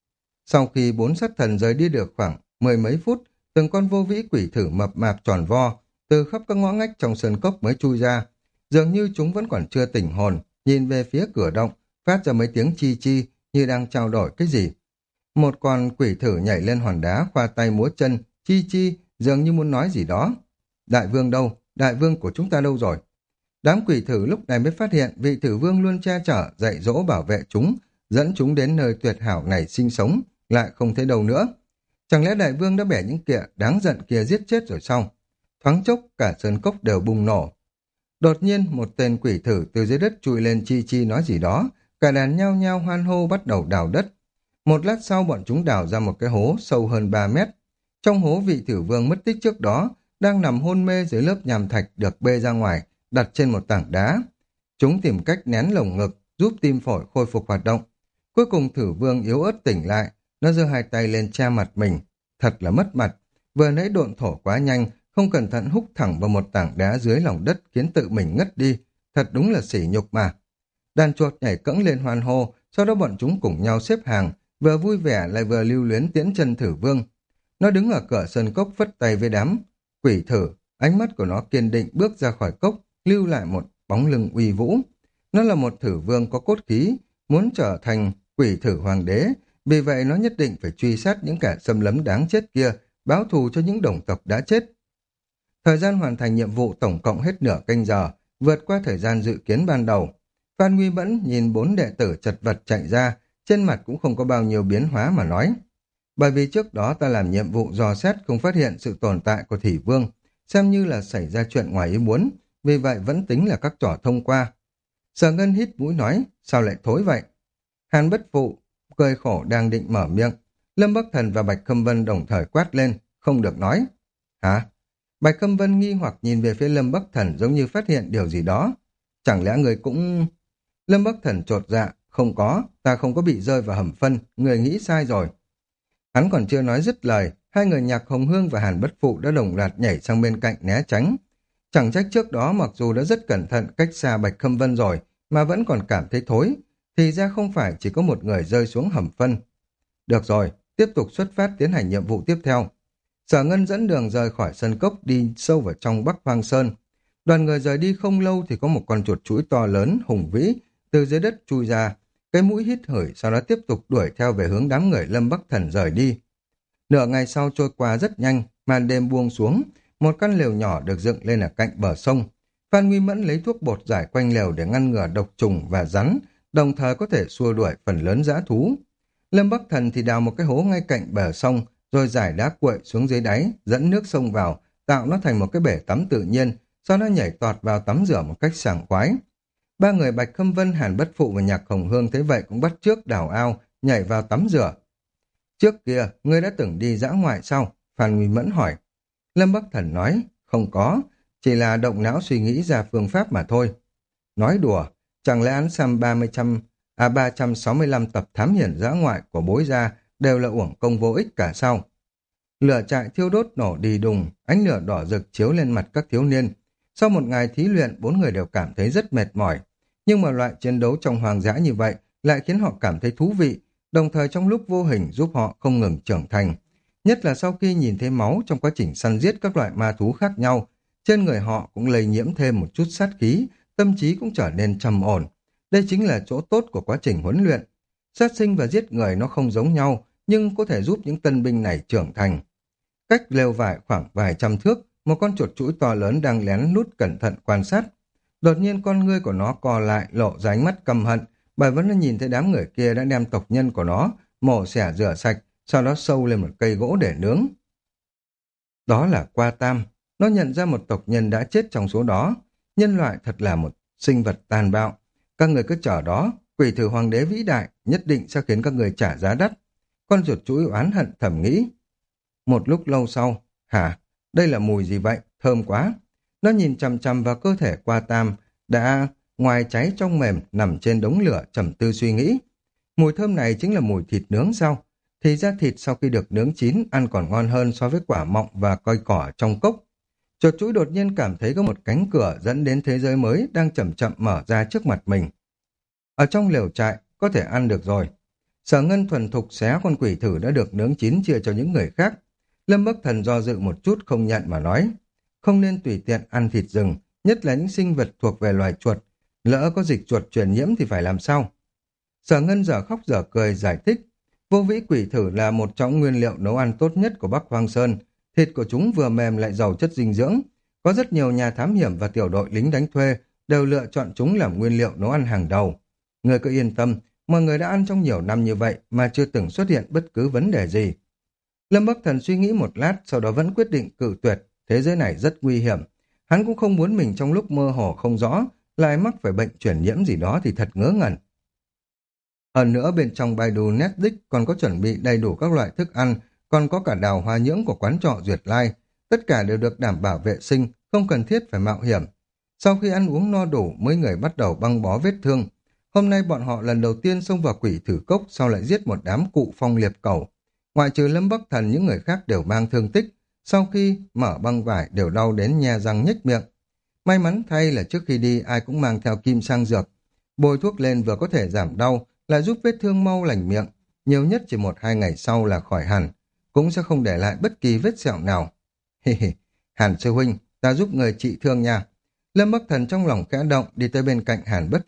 Sau khi bốn sát thần rời đi được khoảng mười mấy phút, từng con vô vĩ quỷ thử mập mạp tròn vo, từ khắp các ngõ ngách trong sơn cốc mới chui ra. Dường như chúng vẫn còn chưa tỉnh hồn, nhìn về phía cửa động, phát ra mấy tiếng chi chi như đang trao đổi cái gì. Một con quỷ thử nhảy lên hòn đá, khoa tay múa chân, chi chi, dường như muốn nói gì đó. Đại vương đâu? Đại vương của chúng ta đâu rồi? Đám quỷ thử lúc này mới phát hiện vị thử vương luôn che chở, dạy dỗ bảo vệ chúng, dẫn chúng đến nơi tuyệt hảo này sinh sống, lại không thấy đâu nữa. Chẳng lẽ đại vương đã bẻ những kẻ đáng giận kia giết chết rồi sao? Thoáng chốc cả sơn cốc đều bùng nổ. Đột nhiên một tên quỷ thử từ dưới đất chui lên chi chi nói gì đó, cả đàn nhao nhao hoan hô bắt đầu đào đất. Một lát sau bọn chúng đào ra một cái hố sâu hơn ba mét. Trong hố vị thử vương mất tích trước đó, đang nằm hôn mê dưới lớp nhàm thạch được bê ra ngoài, đặt trên một tảng đá. Chúng tìm cách nén lồng ngực, giúp tim phổi khôi phục hoạt động. Cuối cùng thử vương yếu ớt tỉnh lại, nó giơ hai tay lên che mặt mình. Thật là mất mặt, vừa nãy độn thổ quá nhanh, không cẩn thận húc thẳng vào một tảng đá dưới lòng đất khiến tự mình ngất đi. Thật đúng là sỉ nhục mà. Đàn chuột nhảy cẫng lên hoan hô, sau đó bọn chúng cùng nhau xếp hàng, vừa vui vẻ lại vừa lưu luyến tiễn chân thử vương. Nó đứng ở cửa sân cốc phất tay với đám quỷ thử, ánh mắt của nó kiên định bước ra khỏi cốc, lưu lại một bóng lưng uy vũ. Nó là một thử vương có cốt khí, muốn trở thành quỷ thử hoàng đế, vì vậy nó nhất định phải truy sát những kẻ xâm lấn đáng chết kia, báo thù cho những đồng tộc đã chết. Thời gian hoàn thành nhiệm vụ tổng cộng hết nửa canh giờ, vượt qua thời gian dự kiến ban đầu. Phan Nguy Mẫn nhìn bốn đệ tử chật vật chạy ra, trên mặt cũng không có bao nhiêu biến hóa mà nói. Bởi vì trước đó ta làm nhiệm vụ dò xét không phát hiện sự tồn tại của Thủy Vương, xem như là xảy ra chuyện ngoài ý muốn, vì vậy vẫn tính là các trò thông qua. Sở Ngân hít mũi nói, sao lại thối vậy? Hàn Bất Phụ cười khổ đang định mở miệng, Lâm Bắc Thần và Bạch Khâm Vân đồng thời quát lên, không được nói. Hả? Bạch Khâm Vân nghi hoặc nhìn về phía Lâm Bắc Thần giống như phát hiện điều gì đó. Chẳng lẽ người cũng... Lâm Bắc Thần chột dạ, không có, ta không có bị rơi vào hầm phân, người nghĩ sai rồi. Hắn còn chưa nói dứt lời, hai người Nhạc Hồng Hương và Hàn Bất Phụ đã đồng loạt nhảy sang bên cạnh né tránh. Chẳng trách trước đó mặc dù đã rất cẩn thận cách xa Bạch Khâm Vân rồi, mà vẫn còn cảm thấy thối, thì ra không phải chỉ có một người rơi xuống hầm phân. Được rồi, tiếp tục xuất phát tiến hành nhiệm vụ tiếp theo. Sở Ngân dẫn đường rời khỏi sân cốc đi sâu vào trong Bắc Hoang Sơn. Đoàn người rời đi không lâu thì có một con chuột chuỗi to lớn, hùng vĩ, từ dưới đất chui ra. Cái mũi hít hửi, sau đó tiếp tục đuổi theo về hướng đám người Lâm Bắc Thần rời đi. Nửa ngày sau trôi qua rất nhanh, màn đêm buông xuống, một căn lều nhỏ được dựng lên ở cạnh bờ sông. Phan Nguy Mẫn lấy thuốc bột giải quanh lều để ngăn ngừa độc trùng và rắn, đồng thời có thể xua đuổi phần lớn dã thú. Lâm Bắc Thần thì đào một cái hố ngay cạnh bờ sông, rồi giải đá cuội xuống dưới đáy, dẫn nước sông vào, tạo nó thành một cái bể tắm tự nhiên, sau đó nhảy tọt vào tắm rửa một cách sảng khoái. Ba người Bạch Khâm Vân, Hàn Bất Phụ và Nhạc Hồng Hương thấy vậy cũng bắt chước đào ao, nhảy vào tắm rửa. Trước kia, ngươi đã từng đi dã ngoại sao? Phan Nguy Mẫn hỏi. Lâm Bắc Thần nói, không có, chỉ là động não suy nghĩ ra phương pháp mà thôi. Nói đùa, chẳng lẽ án xem ba mươi trăm, à ba trăm sáu mươi lăm tập thám hiểm dã ngoại của bối gia đều là uổng công vô ích cả sao? Lửa trại thiêu đốt nổ đi đùng, ánh lửa đỏ rực chiếu lên mặt các thiếu niên. Sau một ngày thí luyện, bốn người đều cảm thấy rất mệt mỏi. Nhưng mà loại chiến đấu trong hoang dã như vậy lại khiến họ cảm thấy thú vị, đồng thời trong lúc vô hình giúp họ không ngừng trưởng thành. Nhất là sau khi nhìn thấy máu trong quá trình săn giết các loại ma thú khác nhau, trên người họ cũng lây nhiễm thêm một chút sát khí, tâm trí cũng trở nên trầm ổn. Đây chính là chỗ tốt của quá trình huấn luyện. Sát sinh và giết người nó không giống nhau, nhưng có thể giúp những tân binh này trưởng thành. Cách lều vải khoảng vài trăm thước, một con chuột chũi to lớn đang lén lút cẩn thận quan sát. Đột nhiên con ngươi của nó co lại, lộ ra ánh mắt căm hận, bởi vẫn nó nhìn thấy đám người kia đã đem tộc nhân của nó mổ xẻ rửa sạch, sau đó sâu lên một cây gỗ để nướng. Đó là Qua Tam. Nó nhận ra một tộc nhân đã chết trong số đó. Nhân loại thật là một sinh vật tàn bạo. Các người cứ chờ đó, quỷ thử hoàng đế vĩ đại nhất định sẽ khiến các người trả giá đắt. Con chuột chuỗi oán hận thầm nghĩ. Một lúc lâu sau, hả, đây là mùi gì vậy, thơm quá. Nó nhìn chằm chằm vào cơ thể Qua Tam, đã ngoài cháy trong mềm, nằm trên đống lửa trầm tư suy nghĩ. Mùi thơm này chính là mùi thịt nướng sao? Thì ra thịt sau khi được nướng chín ăn còn ngon hơn so với quả mọng và coi cỏ trong cốc. Chuột chuỗi đột nhiên cảm thấy có một cánh cửa dẫn đến thế giới mới đang chậm chậm mở ra trước mặt mình. Ở trong lều trại, có thể ăn được rồi. Sở Ngân thuần thục xé con quỷ thử đã được nướng chín chia cho những người khác. Lâm Bắc Thần do dự một chút không nhận mà nói. Không nên tùy tiện ăn thịt rừng, nhất là những sinh vật thuộc về loài chuột. Lỡ có dịch chuột truyền nhiễm thì phải làm sao? Sở Ngân dở khóc dở cười giải thích. Vô vĩ quỷ thử là một trong nguyên liệu nấu ăn tốt nhất của Bắc Hoang Sơn. Thịt của chúng vừa mềm lại giàu chất dinh dưỡng. Có rất nhiều nhà thám hiểm và tiểu đội lính đánh thuê đều lựa chọn chúng làm nguyên liệu nấu ăn hàng đầu. Người cứ yên tâm, mọi người đã ăn trong nhiều năm như vậy mà chưa từng xuất hiện bất cứ vấn đề gì. Lâm Bắc Thần suy nghĩ một lát, sau đó vẫn quyết định cự tuyệt, thế giới này rất nguy hiểm. Hắn cũng không muốn mình trong lúc mơ hồ không rõ, lại mắc phải bệnh truyền nhiễm gì đó thì thật ngớ ngẩn. Hơn nữa bên trong Baidu Netflix còn có chuẩn bị đầy đủ các loại thức ăn, còn có cả đào hoa nhưỡng của quán trọ Duyệt Lai. Tất cả đều được đảm bảo vệ sinh, không cần thiết phải mạo hiểm. Sau khi ăn uống no đủ, mấy người bắt đầu băng bó vết thương. Hôm nay bọn họ lần đầu tiên xông vào quỷ thử cốc, sau lại giết một đám cụ phong liệp cẩu. Ngoại trừ Lâm Bắc Thần, những người khác đều mang thương tích. Sau khi mở băng vải đều đau đến nhe răng nhếch miệng. May mắn thay là trước khi đi ai cũng mang theo kim sang dược. Bôi thuốc lên vừa có thể giảm đau, lại giúp vết thương mau lành miệng. Nhiều nhất chỉ một hai ngày sau là khỏi hẳn, cũng sẽ không để lại bất kỳ vết sẹo nào. Hi hi, Hàn sư huynh, ta giúp người trị thương nha. Lâm Bắc Thần trong lòng khẽ động đi tới bên cạnh Hàn Bất Phụ,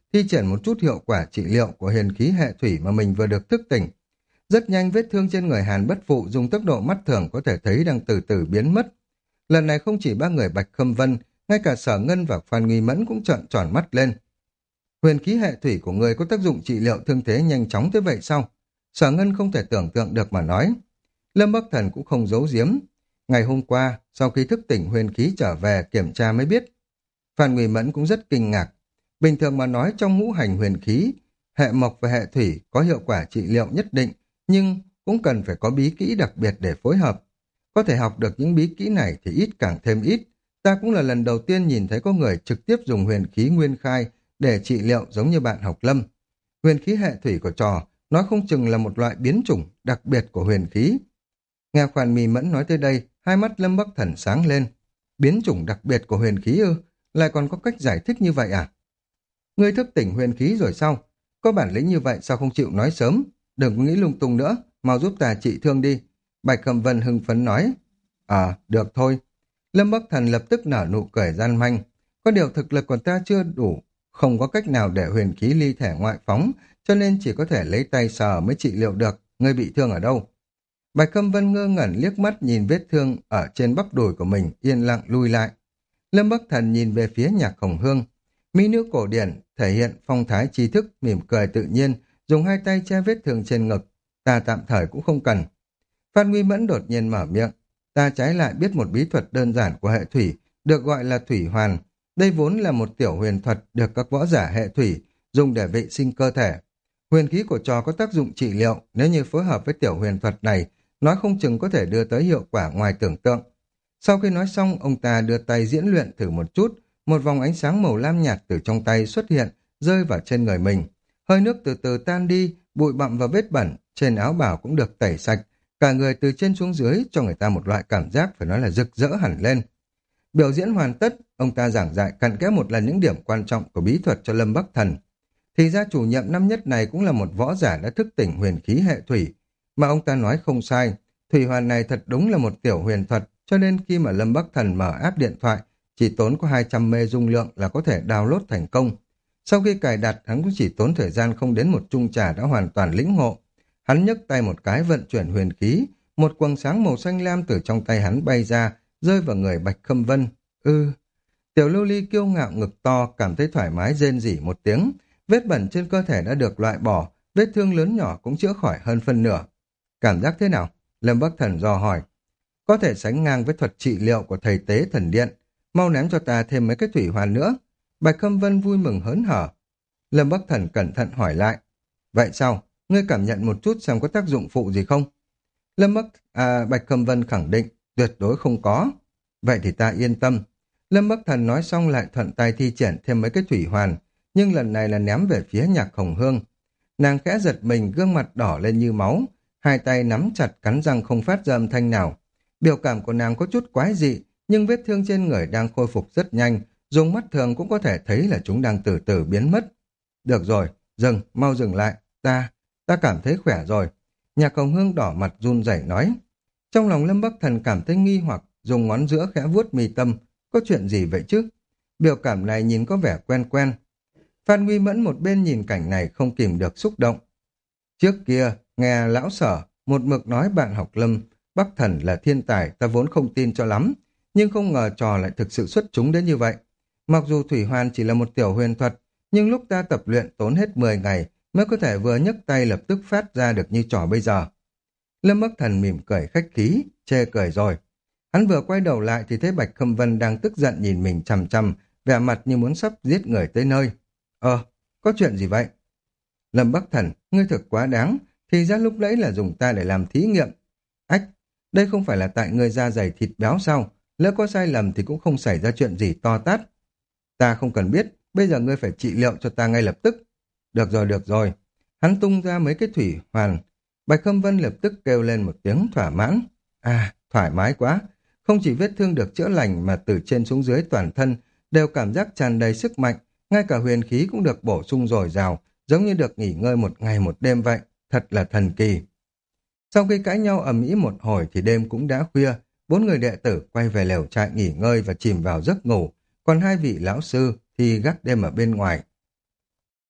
thi triển một chút hiệu quả trị liệu của huyền khí hệ thủy mà mình vừa được thức tỉnh. Rất nhanh vết thương trên người Hàn Bất Phụ dùng tốc độ mắt thường có thể thấy đang từ từ biến mất. Lần này không chỉ ba người Bạch Khâm Vân, ngay cả Sở Ngân và Phan Nguy Mẫn cũng trợn tròn mắt lên. Huyền khí hệ thủy của người có tác dụng trị liệu thương thế nhanh chóng tới vậy sao? Sở Ngân không thể tưởng tượng được mà nói. Lâm Bắc Thần cũng không giấu giếm. Ngày hôm qua, sau khi thức tỉnh huyền khí trở về kiểm tra mới biết. Phan Nguy Mẫn cũng rất kinh ngạc. Bình thường mà nói trong ngũ hành huyền khí, hệ mộc và hệ thủy có hiệu quả trị liệu nhất định, nhưng cũng cần phải có bí kỹ đặc biệt để phối hợp. Có thể học được những bí kỹ này thì ít càng thêm ít. Ta cũng là lần đầu tiên nhìn thấy có người trực tiếp dùng huyền khí nguyên khai để trị liệu giống như bạn học Lâm. Huyền khí hệ thủy của trò, nói không chừng là một loại biến chủng đặc biệt của huyền khí. Nghe Phan Mì Mẫn nói tới đây, hai mắt Lâm Bắc Thần sáng lên. Biến chủng đặc biệt của huyền khí ư? Lại còn có cách giải thích như vậy à? Ngươi thức tỉnh huyền khí rồi sao? Có bản lĩnh như vậy sao không chịu nói sớm? Đừng có nghĩ lung tung nữa, mau giúp ta trị thương đi. Bạch Cẩm Vân hưng phấn nói. À, được thôi. Lâm Bắc Thần lập tức nở nụ cười gian manh. Có điều thực lực của ta chưa đủ, không có cách nào để huyền khí ly thể ngoại phóng, cho nên chỉ có thể lấy tay sờ mới trị liệu được. Ngươi bị thương ở đâu? Bạch Cẩm Vân ngơ ngẩn liếc mắt nhìn vết thương ở trên bắp đùi của mình, yên lặng lui lại. Lâm Bắc Thần nhìn về phía Nhạc Hồng Hương. Mỹ nữ cổ điển thể hiện phong thái trí thức, mỉm cười tự nhiên, dùng hai tay che vết thương trên ngực. Ta tạm thời cũng không cần. Phan Nguy Mẫn đột nhiên mở miệng. Ta trái lại biết một bí thuật đơn giản của hệ thủy, được gọi là thủy hoàn. Đây vốn là một tiểu huyền thuật được các võ giả hệ thủy dùng để vệ sinh cơ thể. Huyền khí của trò có tác dụng trị liệu, nếu như phối hợp với tiểu huyền thuật này, nói không chừng có thể đưa tới hiệu quả ngoài tưởng tượng. Sau khi nói xong, ông ta đưa tay diễn luyện thử một chút, một vòng ánh sáng màu lam nhạt từ trong tay xuất hiện, rơi vào trên người mình. Hơi nước từ từ tan đi, bụi bặm và vết bẩn, trên áo bào cũng được tẩy sạch. Cả người từ trên xuống dưới cho người ta một loại cảm giác phải nói là rực rỡ hẳn lên. Biểu diễn hoàn tất, ông ta giảng dạy cặn kẽ một lần những điểm quan trọng của bí thuật cho Lâm Bắc Thần. Thì ra chủ nhiệm năm nhất này cũng là một võ giả đã thức tỉnh huyền khí hệ thủy. Mà ông ta nói không sai, thủy hoàn này thật đúng là một tiểu huyền thuật, cho nên khi mà Lâm Bắc Thần mở app điện thoại, chỉ tốn có hai trăm mê dung lượng là có thể download thành công. Sau khi cài đặt, hắn cũng chỉ tốn thời gian không đến một chung trà đã hoàn toàn lĩnh ngộ. Hắn nhấc tay một cái vận chuyển huyền khí, một quầng sáng màu xanh lam từ trong tay hắn bay ra, rơi vào người Bạch Khâm Vân. Ư, tiểu lưu ly kiêu ngạo ngực to, cảm thấy thoải mái rên rỉ một tiếng. Vết bẩn trên cơ thể đã được loại bỏ, vết thương lớn nhỏ cũng chữa khỏi hơn phân nửa. Cảm giác thế nào? Lâm Bắc Thần dò hỏi. Có thể sánh ngang với thuật trị liệu của thầy tế thần điện. Mau ném cho ta thêm mấy cái thủy hoàn nữa. Bạch Khâm Vân vui mừng hớn hở. Lâm Bắc Thần cẩn thận hỏi lại. Vậy sao? Ngươi cảm nhận một chút xem có tác dụng phụ gì không? Lâm Bắc, à, Bạch Khâm Vân khẳng định, tuyệt đối không có. Vậy thì ta yên tâm. Lâm Bắc Thần nói xong lại thuận tay thi triển thêm mấy cái thủy hoàn, nhưng lần này là ném về phía Nhạc Hồng Hương. Nàng khẽ giật mình, gương mặt đỏ lên như máu, hai tay nắm chặt cắn răng không phát ra âm thanh nào. Biểu cảm của nàng có chút quái dị, nhưng vết thương trên người đang khôi phục rất nhanh, dùng mắt thường cũng có thể thấy là chúng đang từ từ biến mất. Được rồi, dừng, mau dừng lại, ta, ta cảm thấy khỏe rồi. Nhạc Hồng Hương đỏ mặt run rẩy nói. Trong lòng Lâm Bắc Thần cảm thấy nghi hoặc, dùng ngón giữa khẽ vuốt mi tâm, có chuyện gì vậy chứ? Biểu cảm này nhìn có vẻ quen quen. Phan Nguy Mẫn một bên nhìn cảnh này không kìm được xúc động. Trước kia, nghe lão Sở, một mực nói bạn học Lâm Bắc Thần là thiên tài, ta vốn không tin cho lắm, nhưng không ngờ trò lại thực sự xuất chúng đến như vậy. Mặc dù thủy hoàn chỉ là một tiểu huyền thuật, nhưng lúc ta tập luyện tốn hết mười ngày mới có thể vừa nhấc tay lập tức phát ra được như trò bây giờ. Lâm Bắc Thần mỉm cười khách khí, chê cười rồi. Hắn vừa quay đầu lại thì thấy Bạch Khâm Vân đang tức giận nhìn mình chằm chằm, vẻ mặt như muốn sắp giết người tới nơi. Ờ, có chuyện gì vậy? Lâm Bắc Thần, ngươi thực quá đáng, thì ra lúc nãy là dùng ta để làm thí nghiệm. Ách, đây không phải là tại ngươi da dày thịt béo sao? Lỡ có sai lầm thì cũng không xảy ra chuyện gì to tát. Ta không cần biết, bây giờ ngươi phải trị liệu cho ta ngay lập tức. Được rồi, được rồi. Hắn tung ra mấy cái thủy hoàn. Bạch Khâm Vân lập tức kêu lên một tiếng thỏa mãn. À, thoải mái quá. Không chỉ vết thương được chữa lành mà từ trên xuống dưới toàn thân đều cảm giác tràn đầy sức mạnh, ngay cả huyền khí cũng được bổ sung dồi dào, giống như được nghỉ ngơi một ngày một đêm vậy. Thật là thần kỳ. Sau khi cãi nhau ầm ĩ một hồi thì đêm cũng đã khuya, bốn người đệ tử quay về lều trại nghỉ ngơi và chìm vào giấc ngủ, còn hai vị lão sư thì gác đêm ở bên ngoài.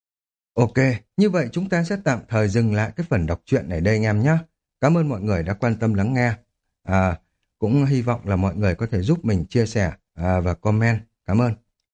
Ok, như vậy chúng ta sẽ tạm thời dừng lại cái phần đọc truyện này đây anh em nhé. Cảm ơn mọi người đã quan tâm lắng nghe. À, cũng hy vọng là mọi người có thể giúp mình chia sẻ à, và comment. Cảm ơn.